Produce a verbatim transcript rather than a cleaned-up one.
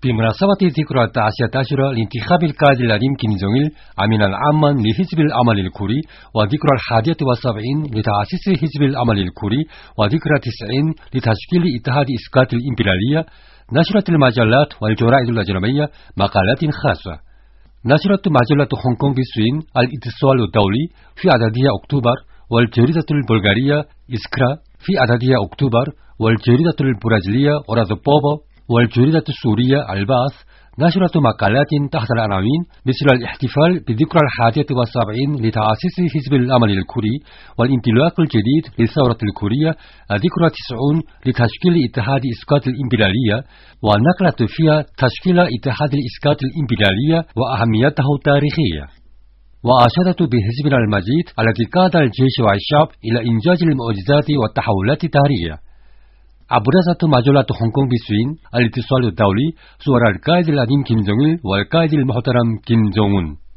بمناسبة ذكرى التاسعة عشرة لانتخاب القائد العظيم كيم جونغ إل أمينا العاما لحزب العمل الكوري، وذكرى الحادية والسبعين لتأسيس حزب العمل الكوري، وذكرى التسعين لتشكيل اتحاد إسقاط الإمبريالية، نشرت المجلات والجرائد الأجنبية مقالات خاصة. نشرت مجلة هونغ كونغ بسوين الاتصال الدولي في عددها أكتوبر، والجريدة البلغارية إسكرا في عددها أكتوبر، والجريدة البرازيلية أورازوبوفو، والجريدة السورية الباث نشرت مقالات تحت العناوين مثل الاحتفال بذكرى الحادية والسبعين لتأسيس حزب العمل الكوري، والانطلاق الجديد للثورة الكورية، الذكرى التسعون لتشكيل اتحاد إسقاط الإمبريالية، ونقلت فيها تشكيل اتحاد الإسقاط الإمبريالية وأهميته التاريخية. وأشادت بحزبنا المجيد الذي قاد الجيش والشعب إلى إنجاز المعجزات والتحولات التاريخية. أبرزت مجلة هونغ كونغ بسوين الاتصال الدولي صور القائد العظيم كيم جونغ إل والقائد المحترم كيم جونغ أون.